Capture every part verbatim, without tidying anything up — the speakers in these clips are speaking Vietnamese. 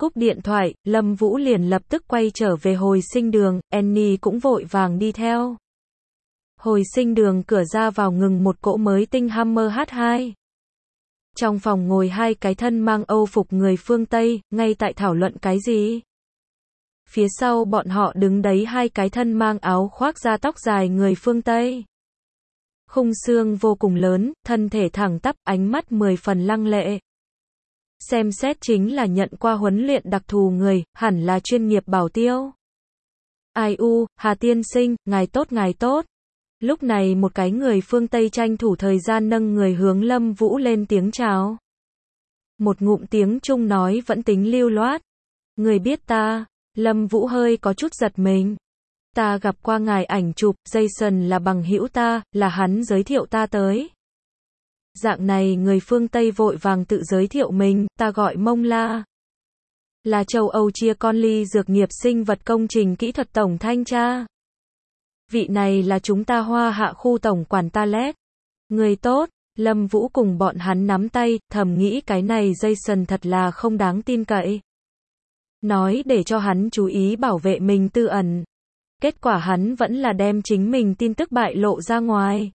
cúp điện thoại, Lâm Vũ liền lập tức quay trở về hồi sinh đường, Annie cũng vội vàng đi theo. Hồi sinh đường cửa ra vào ngừng một cỗ mới tinh Hummer hát hai. Trong phòng ngồi hai cái thân mang Âu phục người phương Tây, ngay tại thảo luận cái gì. Phía sau bọn họ đứng đấy hai cái thân mang áo khoác da tóc dài người phương Tây. Khung xương vô cùng lớn, thân thể thẳng tắp, ánh mắt mười phần lăng lệ. Xem xét chính là nhận qua huấn luyện đặc thù người, hẳn là chuyên nghiệp bảo tiêu. Ai u, Hà tiên sinh, ngài tốt ngài tốt. Lúc này một cái người phương Tây tranh thủ thời gian nâng người hướng Lâm Vũ lên tiếng chào. Một ngụm tiếng Trung nói vẫn tính lưu loát. Người biết ta, Lâm Vũ hơi có chút giật mình. Ta gặp qua ngài ảnh chụp, Jason là bằng hữu ta, là hắn giới thiệu ta tới. Dạng này người phương Tây vội vàng tự giới thiệu mình, ta gọi Mông La. Là châu Âu chia con ly dược nghiệp sinh vật công trình kỹ thuật tổng thanh tra. Vị này là chúng ta Hoa Hạ khu tổng quản Talet. Người tốt, Lâm Vũ cùng bọn hắn nắm tay, thầm nghĩ cái này Jason thật là không đáng tin cậy. Nói để cho hắn chú ý bảo vệ mình tư ẩn. Kết quả hắn vẫn là đem chính mình tin tức bại lộ ra ngoài.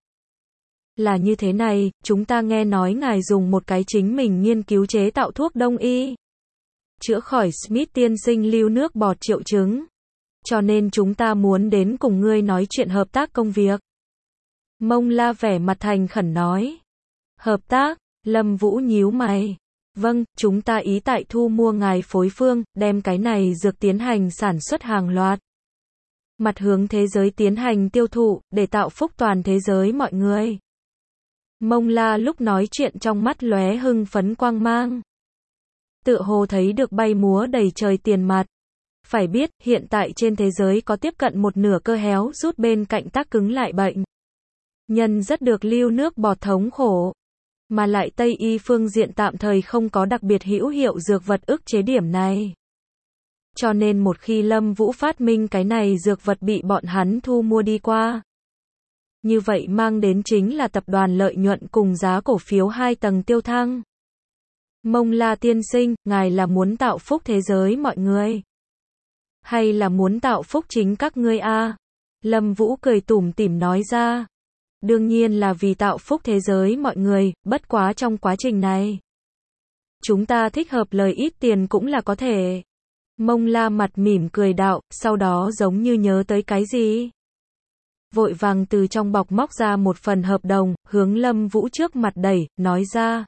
Là như thế này, chúng ta nghe nói ngài dùng một cái chính mình nghiên cứu chế tạo thuốc đông y. Chữa khỏi Smith tiên sinh lưu nước bọt triệu chứng. Cho nên chúng ta muốn đến cùng ngươi nói chuyện hợp tác công việc. Mông La vẻ mặt thành khẩn nói. Hợp tác, Lâm Vũ nhíu mày. Vâng, chúng ta ý tại thu mua ngài phối phương, đem cái này dược tiến hành sản xuất hàng loạt. Mặt hướng thế giới tiến hành tiêu thụ, để tạo phúc toàn thế giới mọi người. Mông La lúc nói chuyện trong mắt lóe hưng phấn quang mang. Tựa hồ thấy được bay múa đầy trời tiền mặt. Phải biết, hiện tại trên thế giới có tiếp cận một nửa cơ héo rút bên cạnh tác cứng lại bệnh. Nhân rất được lưu nước bọt thống khổ. Mà lại Tây y phương diện tạm thời không có đặc biệt hữu hiệu dược vật ức chế điểm này. Cho nên một khi Lâm Vũ phát minh cái này dược vật bị bọn hắn thu mua đi qua. Như vậy mang đến chính là tập đoàn lợi nhuận cùng giá cổ phiếu hai tầng tiêu thăng. Mông La tiên sinh, ngài là muốn tạo phúc thế giới mọi người? Hay là muốn tạo phúc chính các ngươi a? À? Lâm Vũ cười tủm tỉm nói ra. Đương nhiên là vì tạo phúc thế giới mọi người, bất quá trong quá trình này. Chúng ta thích hợp lời ít tiền cũng là có thể. Mông La mặt mỉm cười đạo, sau đó giống như nhớ tới cái gì. Vội vàng từ trong bọc móc ra một phần hợp đồng, hướng Lâm Vũ trước mặt đẩy, nói ra.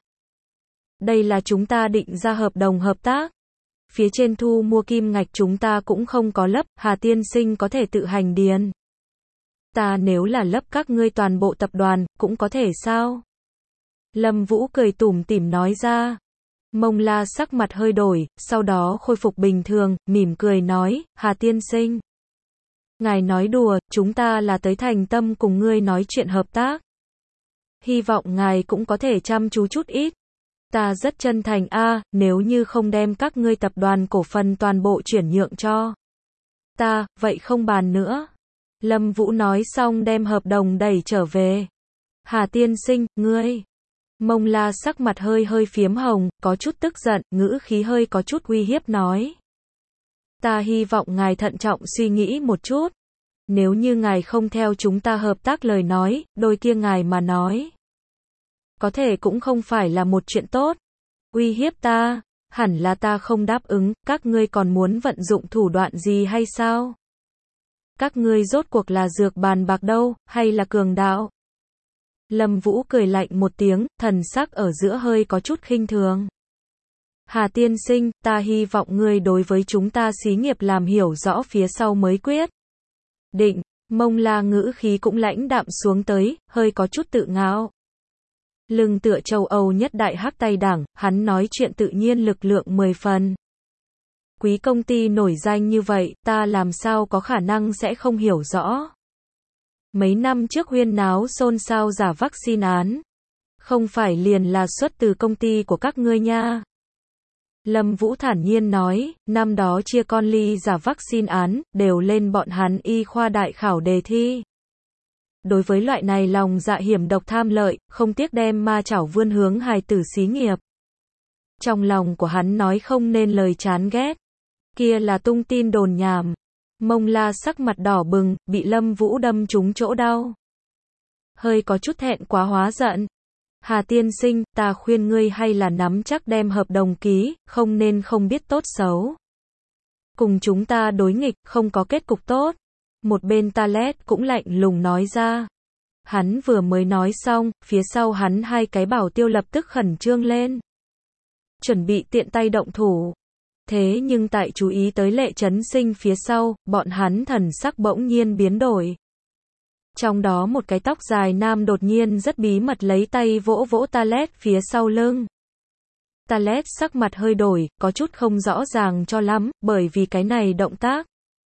Đây là chúng ta định ra hợp đồng hợp tác. Phía trên thu mua kim ngạch chúng ta cũng không có lấp, Hà tiên sinh có thể tự hành điền. Ta nếu là lấp các ngươi toàn bộ tập đoàn, cũng có thể sao? Lâm Vũ cười tủm tỉm nói ra. Mông La sắc mặt hơi đổi, sau đó khôi phục bình thường, mỉm cười nói, Hà tiên sinh. Ngài nói đùa, chúng ta là tới thành tâm cùng ngươi nói chuyện hợp tác. Hy vọng ngài cũng có thể chăm chú chút ít. Ta rất chân thành a, à, nếu như không đem các ngươi tập đoàn cổ phần toàn bộ chuyển nhượng cho ta, vậy không bàn nữa. Lâm Vũ nói xong đem hợp đồng đẩy trở về. Hà tiên sinh, ngươi. Mông La sắc mặt hơi hơi phiếm hồng, có chút tức giận, ngữ khí hơi có chút uy hiếp nói. Ta hy vọng ngài thận trọng suy nghĩ một chút. Nếu như ngài không theo chúng ta hợp tác lời nói, đôi kia ngài mà nói. Có thể cũng không phải là một chuyện tốt. Uy hiếp ta, hẳn là ta không đáp ứng, các ngươi còn muốn vận dụng thủ đoạn gì hay sao? Các ngươi rốt cuộc là dược bàn bạc đâu, hay là cường đạo? Lâm Vũ cười lạnh một tiếng, thần sắc ở giữa hơi có chút khinh thường. Hà tiên sinh, ta hy vọng ngươi đối với chúng ta xí nghiệp làm hiểu rõ phía sau mới quyết. Định, Mông La ngữ khí cũng lãnh đạm xuống tới, hơi có chút tự ngạo. Lưng tựa châu Âu nhất đại hắc tay đảng, hắn nói chuyện tự nhiên lực lượng mười phần. Quý công ty nổi danh như vậy, ta làm sao có khả năng sẽ không hiểu rõ. Mấy năm trước huyên náo xôn xao giả vaccine án. Không phải liền là xuất từ công ty của các ngươi nha. Lâm Vũ thản nhiên nói, năm đó chia con ly giả vaccine án, đều lên bọn hắn y khoa đại khảo đề thi. Đối với loại này lòng dạ hiểm độc tham lợi, không tiếc đem ma chảo vươn hướng hài tử xí nghiệp. Trong lòng của hắn nói không nên lời chán ghét. Kia là tung tin đồn nhảm. Mông La sắc mặt đỏ bừng, bị Lâm Vũ đâm trúng chỗ đau. Hơi có chút thẹn quá hóa giận. Hà tiên sinh, ta khuyên ngươi hay là nắm chắc đem hợp đồng ký, không nên không biết tốt xấu. Cùng chúng ta đối nghịch, không có kết cục tốt. Một bên Talet cũng lạnh lùng nói ra. Hắn vừa mới nói xong, phía sau hắn hai cái bảo tiêu lập tức khẩn trương lên. Chuẩn bị tiện tay động thủ. Thế nhưng tại chú ý tới Lệ Chấn Sinh phía sau, bọn hắn thần sắc bỗng nhiên biến đổi. Trong đó một cái tóc dài nam đột nhiên rất bí mật lấy tay vỗ vỗ Talet phía sau lưng. Talet sắc mặt hơi đổi, có chút không rõ ràng cho lắm, bởi vì cái này động tác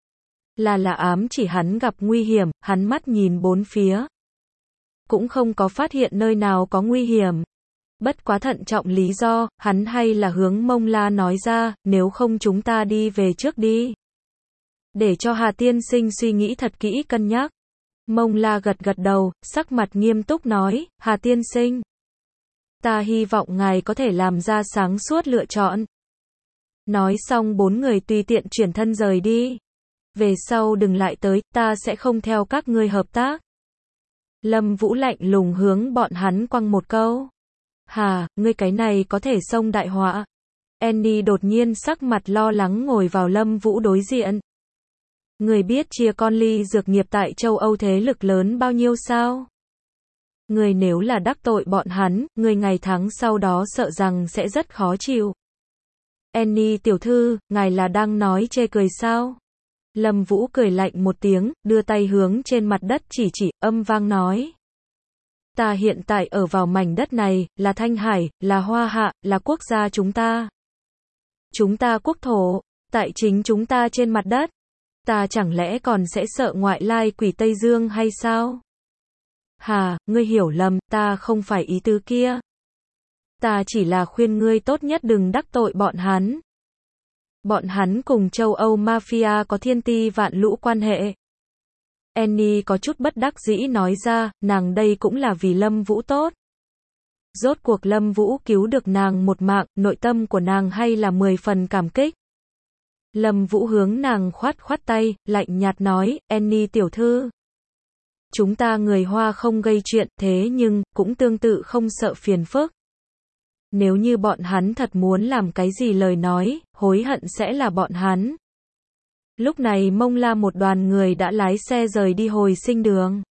là là ám chỉ hắn gặp nguy hiểm, hắn mắt nhìn bốn phía. Cũng không có phát hiện nơi nào có nguy hiểm. Bất quá thận trọng lý do, hắn hay là hướng Mông La nói ra, nếu không chúng ta đi về trước đi. Để cho Hà tiên sinh suy nghĩ thật kỹ cân nhắc. Mông La gật gật đầu, sắc mặt nghiêm túc nói, Hà tiên sinh. Ta hy vọng ngài có thể làm ra sáng suốt lựa chọn. Nói xong bốn người tùy tiện chuyển thân rời đi. Về sau đừng lại tới, ta sẽ không theo các ngươi hợp tác. Lâm Vũ lạnh lùng hướng bọn hắn quăng một câu. Hà, ngươi cái này có thể xông đại họa. Annie đột nhiên sắc mặt lo lắng ngồi vào Lâm Vũ đối diện. Người biết chia con ly dược nghiệp tại châu Âu thế lực lớn bao nhiêu sao? Người nếu là đắc tội bọn hắn, người ngày tháng sau đó sợ rằng sẽ rất khó chịu. Annie tiểu thư, ngài là đang nói chê cười sao? Lâm Vũ cười lạnh một tiếng, đưa tay hướng trên mặt đất chỉ chỉ, âm vang nói. Ta hiện tại ở vào mảnh đất này, là Thanh Hải, là Hoa Hạ, là quốc gia chúng ta. Chúng ta quốc thổ, tại chính chúng ta trên mặt đất. Ta chẳng lẽ còn sẽ sợ ngoại lai quỷ Tây Dương hay sao? Hà, ngươi hiểu lầm, ta không phải ý tứ kia. Ta chỉ là khuyên ngươi tốt nhất đừng đắc tội bọn hắn. Bọn hắn cùng châu Âu Mafia có thiên ti vạn lũ quan hệ. Annie có chút bất đắc dĩ nói ra, nàng đây cũng là vì Lâm Vũ tốt. Rốt cuộc Lâm Vũ cứu được nàng một mạng, nội tâm của nàng hay là mười phần cảm kích. Lâm Vũ hướng nàng khoát khoát tay, lạnh nhạt nói, Annie tiểu thư. Chúng ta người Hoa không gây chuyện, thế nhưng, cũng tương tự không sợ phiền phức. Nếu như bọn hắn thật muốn làm cái gì lời nói, hối hận sẽ là bọn hắn. Lúc này Mông La một đoàn người đã lái xe rời đi hồi sinh đường.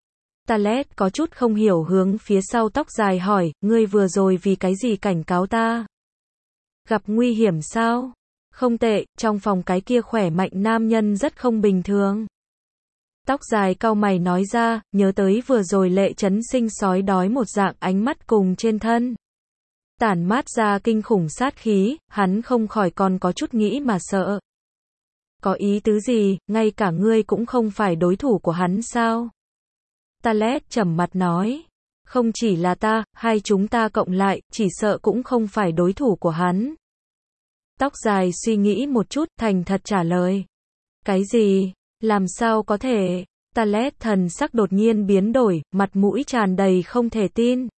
Talet có chút không hiểu hướng phía sau tóc dài hỏi, ngươi vừa rồi vì cái gì cảnh cáo ta? Gặp nguy hiểm sao? Không tệ, trong phòng cái kia khỏe mạnh nam nhân rất không bình thường. Tóc dài cau mày nói ra, nhớ tới vừa rồi Lệ Chấn Sinh sói đói một dạng ánh mắt cùng trên thân. Tản mát ra kinh khủng sát khí, hắn không khỏi còn có chút nghĩ mà sợ. Có ý tứ gì, ngay cả ngươi cũng không phải đối thủ của hắn sao? Talet trầm mặt nói. Không chỉ là ta, hai chúng ta cộng lại, chỉ sợ cũng không phải đối thủ của hắn. Tóc dài suy nghĩ một chút, thành thật trả lời. Cái gì? Làm sao có thể? Talet thần sắc đột nhiên biến đổi, mặt mũi tràn đầy không thể tin.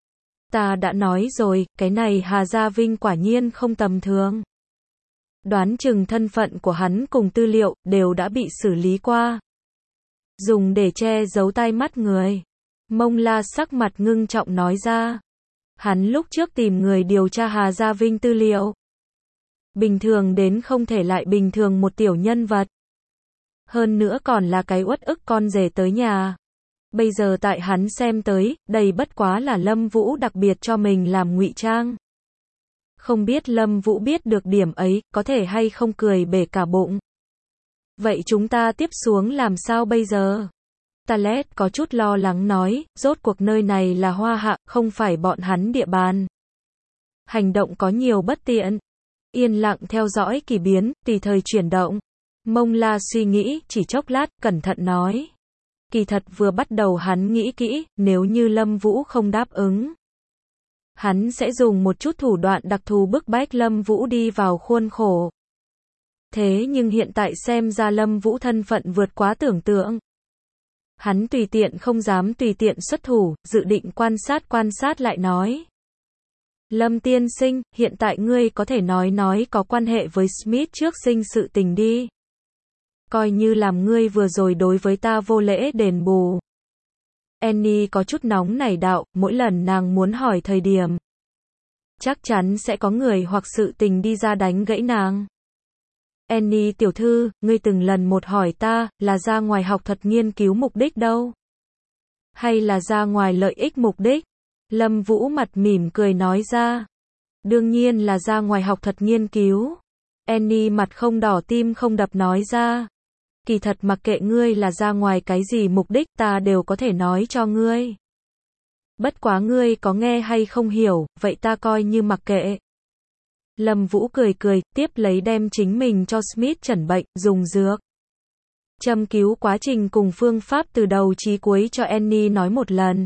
Ta đã nói rồi, cái này Hà Gia Vinh quả nhiên không tầm thường. Đoán chừng thân phận của hắn cùng tư liệu, đều đã bị xử lý qua. Dùng để che giấu tai mắt người. Mông La sắc mặt ngưng trọng nói ra. Hắn lúc trước tìm người điều tra Hà Gia Vinh tư liệu. Bình thường đến không thể lại bình thường một tiểu nhân vật. Hơn nữa còn là cái uất ức con rể tới nhà. Bây giờ tại hắn xem tới, đây bất quá là Lâm Vũ đặc biệt cho mình làm ngụy trang. Không biết Lâm Vũ biết được điểm ấy, có thể hay không cười bể cả bụng. Vậy chúng ta tiếp xuống làm sao bây giờ? Talet có chút lo lắng nói, rốt cuộc nơi này là Hoa Hạ, không phải bọn hắn địa bàn. Hành động có nhiều bất tiện. Yên lặng theo dõi kỳ biến, tùy thời chuyển động. Mông La suy nghĩ, chỉ chốc lát, cẩn thận nói. Kỳ thật vừa bắt đầu hắn nghĩ kỹ, nếu như Lâm Vũ không đáp ứng. Hắn sẽ dùng một chút thủ đoạn đặc thù bức bách Lâm Vũ đi vào khuôn khổ. Thế nhưng hiện tại xem ra Lâm Vũ thân phận vượt quá tưởng tượng. Hắn tùy tiện không dám tùy tiện xuất thủ, dự định quan sát quan sát lại nói. Lâm tiên sinh, hiện tại ngươi có thể nói nói có quan hệ với Smith trước sinh sự tình đi. Coi như làm ngươi vừa rồi đối với ta vô lễ đền bù. Annie có chút nóng nảy đạo, mỗi lần nàng muốn hỏi thời điểm. Chắc chắn sẽ có người hoặc sự tình đi ra đánh gãy nàng. Annie tiểu thư, ngươi từng lần một hỏi ta, là ra ngoài học thuật nghiên cứu mục đích đâu? Hay là ra ngoài lợi ích mục đích? Lâm Vũ mặt mỉm cười nói ra. Đương nhiên là ra ngoài học thuật nghiên cứu. Annie mặt không đỏ tim không đập nói ra. Kỳ thật mặc kệ ngươi là ra ngoài cái gì mục đích ta đều có thể nói cho ngươi. Bất quá ngươi có nghe hay không hiểu, vậy ta coi như mặc kệ. Lâm Vũ cười cười, tiếp lấy đem chính mình cho Smith chẩn bệnh, dùng dược. Châm cứu quá trình cùng phương pháp từ đầu chí cuối cho Annie nói một lần.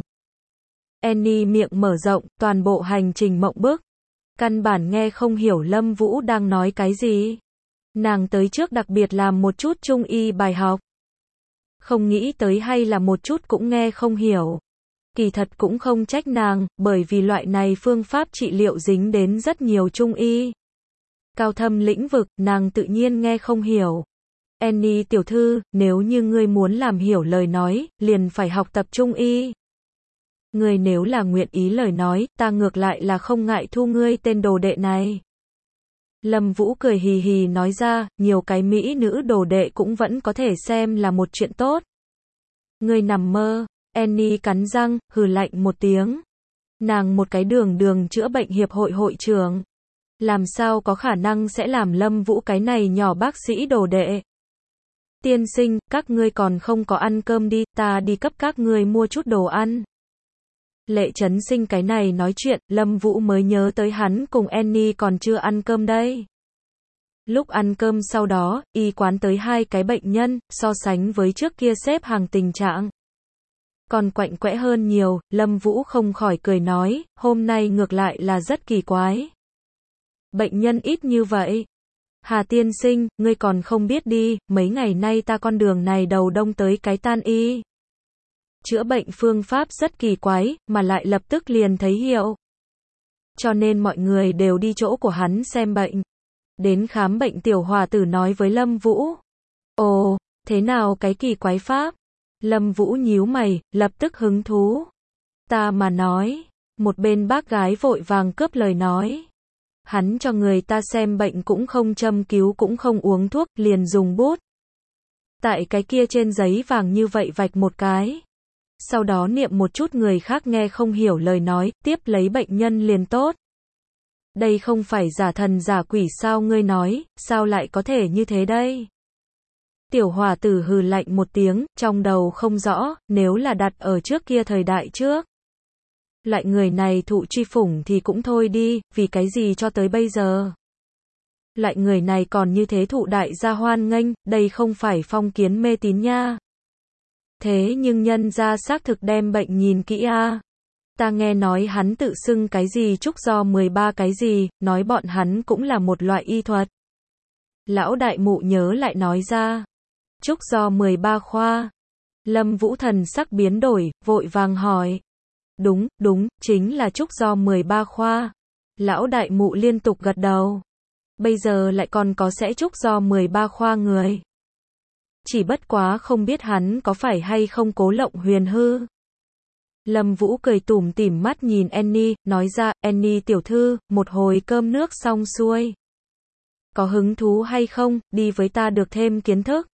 Annie miệng mở rộng, toàn bộ hành trình mộng bức. Căn bản nghe không hiểu Lâm Vũ đang nói cái gì. Nàng tới trước đặc biệt làm một chút trung y bài học. Không nghĩ tới hay là một chút cũng nghe không hiểu. Kỳ thật cũng không trách nàng, bởi vì loại này phương pháp trị liệu dính đến rất nhiều trung y. Cao thâm lĩnh vực, nàng tự nhiên nghe không hiểu. Annie tiểu thư, nếu như ngươi muốn làm hiểu lời nói, liền phải học tập trung y. Ngươi nếu là nguyện ý lời nói, ta ngược lại là không ngại thu ngươi tên đồ đệ này. Lâm Vũ cười hì hì nói ra, nhiều cái mỹ nữ đồ đệ cũng vẫn có thể xem là một chuyện tốt. Ngươi nằm mơ. Annie cắn răng, hừ lạnh một tiếng. Nàng một cái đường đường chữa bệnh hiệp hội hội trưởng. Làm sao có khả năng sẽ làm Lâm Vũ cái này nhỏ bác sĩ đồ đệ. Tiên sinh, các ngươi còn không có ăn cơm đi, ta đi cấp các ngươi mua chút đồ ăn. Lệ Trấn Sinh cái này nói chuyện, Lâm Vũ mới nhớ tới hắn cùng Annie còn chưa ăn cơm đây. Lúc ăn cơm sau đó, y quán tới hai cái bệnh nhân, so sánh với trước kia xếp hàng tình trạng. Còn quạnh quẽ hơn nhiều, Lâm Vũ không khỏi cười nói, hôm nay ngược lại là rất kỳ quái. Bệnh nhân ít như vậy. Hà tiên sinh, ngươi còn không biết đi, mấy ngày nay ta con đường này đầu đông tới cái tan y. Chữa bệnh phương pháp rất kỳ quái, mà lại lập tức liền thấy hiệu. Cho nên mọi người đều đi chỗ của hắn xem bệnh. Đến khám bệnh tiểu hòa tử nói với Lâm Vũ. Ồ, thế nào cái kỳ quái pháp? Lâm Vũ nhíu mày, lập tức hứng thú. Ta mà nói, một bên bác gái vội vàng cướp lời nói. Hắn cho người ta xem bệnh cũng không châm cứu cũng không uống thuốc, liền dùng bút. Tại cái kia trên giấy vàng như vậy vạch một cái. Sau đó niệm một chút người khác nghe không hiểu lời nói, tiếp lấy bệnh nhân liền tốt. Đây không phải giả thần giả quỷ sao ngươi nói, sao lại có thể như thế đây? Tiểu hòa tử hừ lạnh một tiếng, trong đầu không rõ, nếu là đặt ở trước kia thời đại trước. Loại người này thụ truy phủng thì cũng thôi đi, vì cái gì cho tới bây giờ. Loại người này còn như thế thụ đại gia hoan nghênh, đây không phải phong kiến mê tín nha. Thế nhưng nhân gia xác thực đem bệnh nhìn kỹ a. À. Ta nghe nói hắn tự xưng cái gì trúc do mười ba cái gì, nói bọn hắn cũng là một loại y thuật. Lão đại mụ nhớ lại nói ra. Trúc do mười ba khoa. Lâm Vũ thần sắc biến đổi, vội vàng hỏi. Đúng, đúng, chính là trúc do mười ba khoa. Lão đại mụ liên tục gật đầu. Bây giờ lại còn có sẽ trúc do mười ba khoa người. Chỉ bất quá không biết hắn có phải hay không cố lộng huyền hư. Lâm Vũ cười tủm tỉm mắt nhìn Annie, nói ra, Annie tiểu thư, một hồi cơm nước xong xuôi. Có hứng thú hay không, đi với ta được thêm kiến thức.